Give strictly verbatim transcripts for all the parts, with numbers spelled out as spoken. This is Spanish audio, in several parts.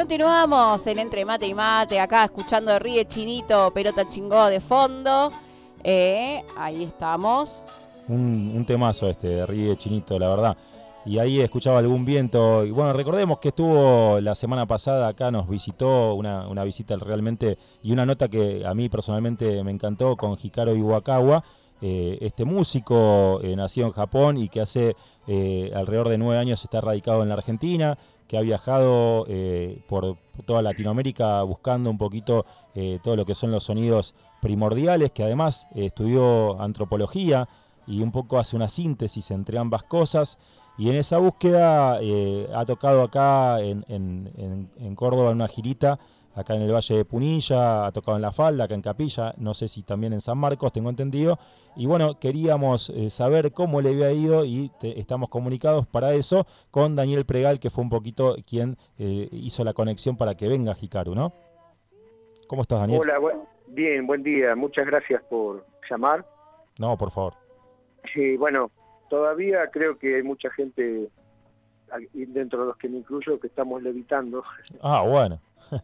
continuamos en Entre Mate y Mate, acá escuchando Ríe Chinito, Pelota Chingó de fondo. Eh, ahí estamos. Un, un temazo este, de Ríe Chinito, la verdad. Y ahí escuchaba algún viento. Y bueno, recordemos que estuvo la semana pasada acá, nos visitó una, una visita realmente, y una nota que a mí personalmente me encantó, con Hikaru Iwakawa, eh, este músico eh, nacido en Japón y que hace eh, alrededor de nueve años está radicado en la Argentina, que ha viajado eh, por toda Latinoamérica buscando un poquito eh, todo lo que son los sonidos primordiales, que además eh, estudió antropología y un poco hace una síntesis entre ambas cosas. Y en esa búsqueda eh, ha tocado acá en, en, en, en Córdoba en una girita, acá en el Valle de Punilla, ha tocado en La Falda, acá en Capilla, no sé si también en San Marcos, tengo entendido. Y bueno, queríamos eh, saber cómo le había ido y te, estamos comunicados para eso con Daniel Pregal, que fue un poquito quien eh, hizo la conexión para que venga Hikaru, ¿no? ¿Cómo estás, Daniel? Hola, bu- bien, buen día. Muchas gracias por llamar. No, por favor. Sí, bueno, todavía creo que hay mucha gente, y dentro de los que me incluyo, que estamos levitando. Ah, bueno.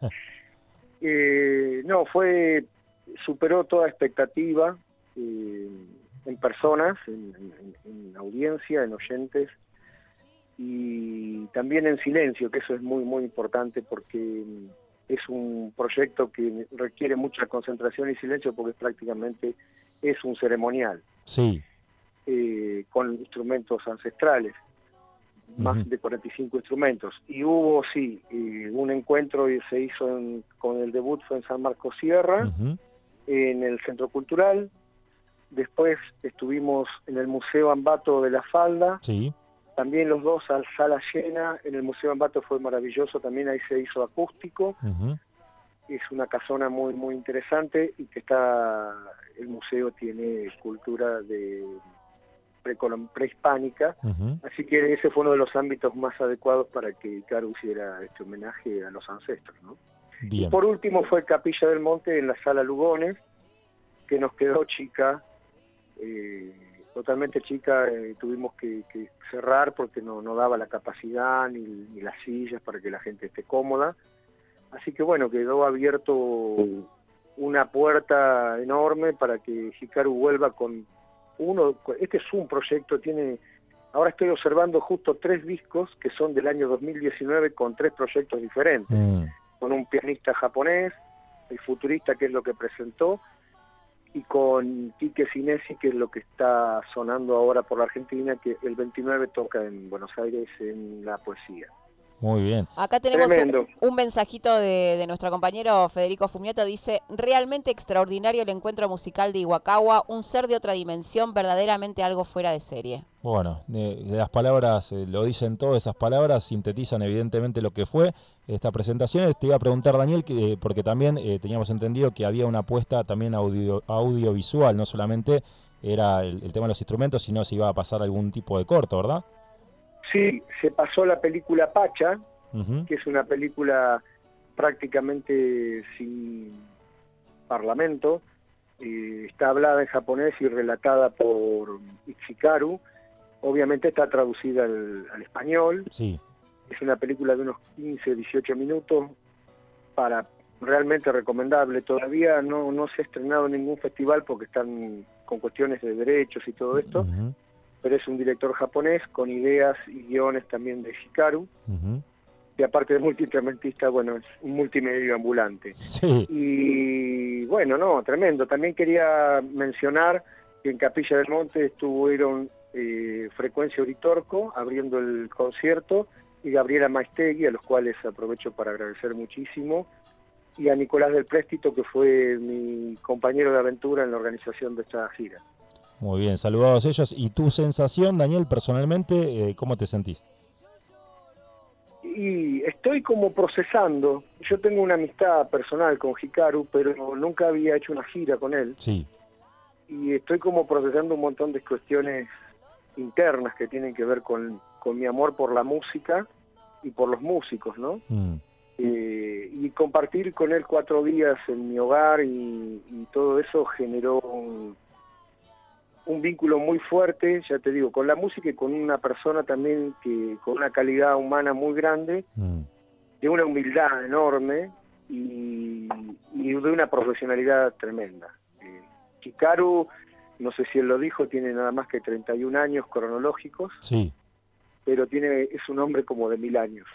eh, no, fue, superó toda expectativa eh, en personas, en, en, en audiencia, en oyentes, y también en silencio, que eso es muy, muy importante porque es un proyecto que requiere mucha concentración y silencio porque prácticamente es un ceremonial. Sí. Eh, con instrumentos ancestrales, más Uh-huh. de cuarenta y cinco instrumentos. Y hubo, sí, eh, un encuentro y se hizo en, con el debut fue en San Marcos Sierra, Uh-huh. en el Centro Cultural. Después estuvimos en el Museo Ambato de La Falda. Sí. También los dos a sala llena. En el Museo Ambato fue maravilloso, también ahí se hizo acústico. Uh-huh. Es una casona muy, muy interesante y que está, el museo tiene escultura de prehispánica, Uh-huh. así que ese fue uno de los ámbitos más adecuados para que Hikaru hiciera este homenaje a los ancestros, ¿no? Bien. Y por último fue Capilla del Monte en la Sala Lugones, que nos quedó chica, eh, totalmente chica, eh, tuvimos que, que cerrar porque no, no daba la capacidad ni, ni las sillas para que la gente esté cómoda, así que bueno, quedó abierto una puerta enorme para que Hikaru vuelva con uno. Este es un proyecto, tiene, ahora estoy observando justo tres discos que son del año dos mil diecinueve con tres proyectos diferentes, Mm. con un pianista japonés, el futurista, que es lo que presentó, y con Quique Sinesi, que es lo que está sonando ahora por la Argentina, que el veintinueve toca en Buenos Aires en La Poesía. Muy bien. Acá tenemos Tremendo. un, un mensajito de, de nuestro compañero Federico Fumioto, dice: realmente extraordinario el encuentro musical de Iwakawa, un ser de otra dimensión, verdaderamente algo fuera de serie. Bueno, de, de las palabras, eh, lo dicen todas esas palabras, sintetizan evidentemente lo que fue esta presentación. Te iba a preguntar, Daniel, que, eh, porque también eh, teníamos entendido que había una apuesta también audio, audiovisual, no solamente era el, el tema de los instrumentos, sino se iba a pasar algún tipo de corto, ¿verdad? Sí, se pasó la película Pacha, Uh-huh. que es una película prácticamente sin parlamento, eh, está hablada en japonés y relatada por Ichikaru, obviamente está traducida al, al español. Sí. Es una película de unos quince, dieciocho minutos, para realmente recomendable. Todavía no, no se ha estrenado en ningún festival porque están con cuestiones de derechos y todo esto, Uh-huh. pero es un director japonés con ideas y guiones también de Hikaru, Uh-huh. que aparte de multiinstrumentista, bueno, es un multimedio ambulante. Sí. Y bueno, no, tremendo. También quería mencionar que en Capilla del Monte estuvieron eh, Frecuencia Uritorco abriendo el concierto y Gabriela Maestegui, a los cuales aprovecho para agradecer muchísimo, y a Nicolás del Préstito, que fue mi compañero de aventura en la organización de esta gira. Muy bien, saludados ellos. ¿Y tu sensación, Daniel, personalmente, eh, cómo te sentís? Y estoy como procesando. Yo tengo una amistad personal con Hikaru, pero nunca había hecho una gira con él. Sí. Y estoy como procesando un montón de cuestiones internas que tienen que ver con, con mi amor por la música y por los músicos, ¿no? Mm. Eh, y compartir con él cuatro días en mi hogar y, y todo eso generó un, un vínculo muy fuerte, ya te digo, con la música y con una persona también que con una calidad humana muy grande, Mm. de una humildad enorme y, y de una profesionalidad tremenda. Eh, Hikaru, no sé si él lo dijo, tiene nada más que treinta y un años cronológicos, sí, pero tiene es un hombre como de mil años.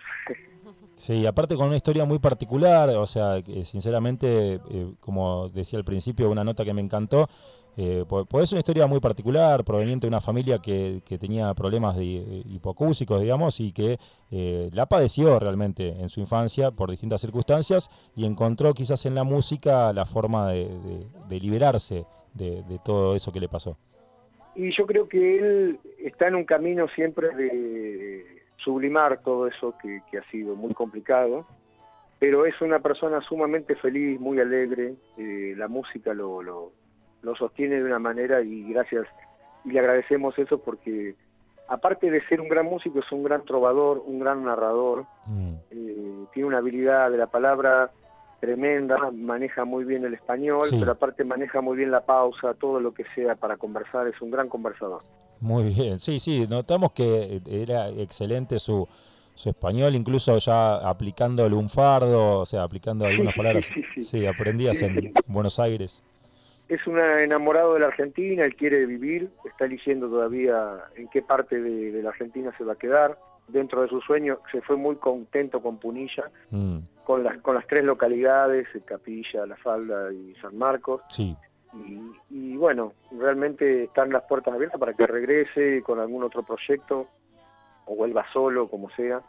sí, aparte con una historia muy particular, o sea, que sinceramente, eh, como decía al principio, una nota que me encantó, eh, pues es una historia muy particular, proveniente de una familia que, que tenía problemas de, de hipoacúsicos, digamos, y que eh, la padeció realmente en su infancia por distintas circunstancias y encontró quizás en la música la forma de, de, de liberarse de, de todo eso que le pasó. Y yo creo que él está en un camino siempre de sublimar todo eso que, que ha sido muy complicado, pero es una persona sumamente feliz, muy alegre, eh, la música lo, lo, lo sostiene de una manera y gracias, y le agradecemos eso porque aparte de ser un gran músico es un gran trovador, un gran narrador, mm. eh, tiene una habilidad de la palabra tremenda, maneja muy bien el español, sí. pero aparte maneja muy bien la pausa, todo lo que sea para conversar, es un gran conversador. Muy bien, sí, sí, notamos que era excelente su, su español, incluso ya aplicando el lunfardo, o sea, aplicando algunas sí, palabras, sí, sí, sí. sí, aprendías sí, en sí. Buenos Aires. Es un enamorado de la Argentina, él quiere vivir, está eligiendo todavía en qué parte de, de la Argentina se va a quedar. Dentro de su sueño se fue muy contento con Punilla, mm. con las con las tres localidades, Capilla, La Falda y San Marcos. Sí. Y, y bueno, realmente están las puertas abiertas para que regrese con algún otro proyecto o vuelva solo, como sea.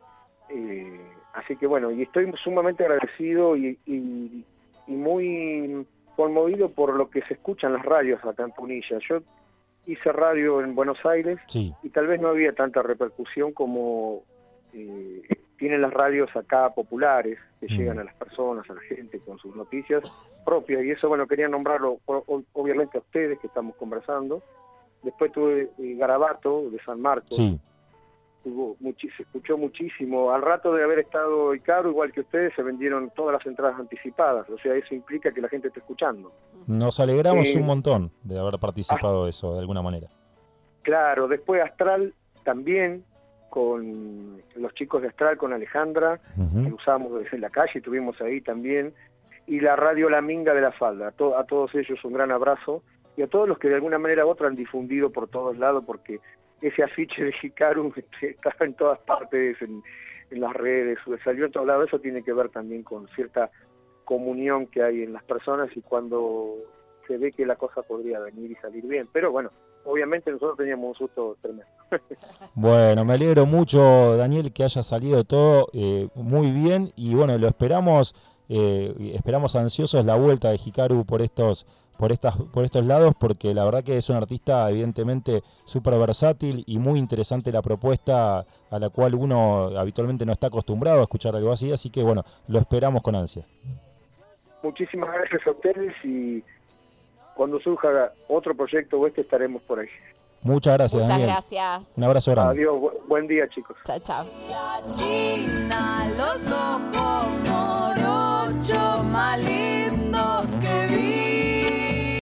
Eh, así que bueno, y estoy sumamente agradecido y, y, y muy conmovido por lo que se escucha en las radios acá en Punilla. Yo hice radio en Buenos Aires sí. y tal vez no había tanta repercusión como eh, tienen las radios acá populares, que mm. llegan a las personas, a la gente con sus noticias propias, y eso, bueno, quería nombrarlo obviamente a ustedes que estamos conversando. Después tuve eh, Garabato de San Marcos, sí. Tuvo muchi- se escuchó muchísimo. Al rato de haber estado Hikaru, igual que ustedes, se vendieron todas las entradas anticipadas, o sea, eso implica que la gente está escuchando. Nos alegramos eh, un montón de haber participado de eso, de alguna manera. Claro, después Astral también, con los chicos de Astral, con Alejandra, uh-huh. que usamos desde la calle, estuvimos ahí también, y la radio La Minga de La Falda. A, to- a todos ellos un gran abrazo, y a todos los que de alguna manera u otra han difundido por todos lados, porque ese afiche de Hikaru está en todas partes, en, en las redes, salió en todos lados. Eso tiene que ver también con cierta comunión que hay en las personas y cuando se ve que la cosa podría venir y salir bien. Pero bueno, obviamente nosotros teníamos un susto tremendo. Bueno, me alegro mucho, Daniel, que haya salido todo eh, muy bien y bueno, lo esperamos, eh, esperamos ansiosos la vuelta de Hikaru por estos por estas por estos lados, porque la verdad que es un artista evidentemente súper versátil y muy interesante la propuesta a la cual uno habitualmente no está acostumbrado a escuchar algo así, así que bueno, lo esperamos con ansia. Muchísimas gracias a ustedes y cuando surja otro proyecto o este estaremos por ahí. Muchas gracias, Muchas Daniel. gracias. Un abrazo grande. Adiós, bu- buen día, chicos. Chao, chao. China, los ojos morochos más lindos que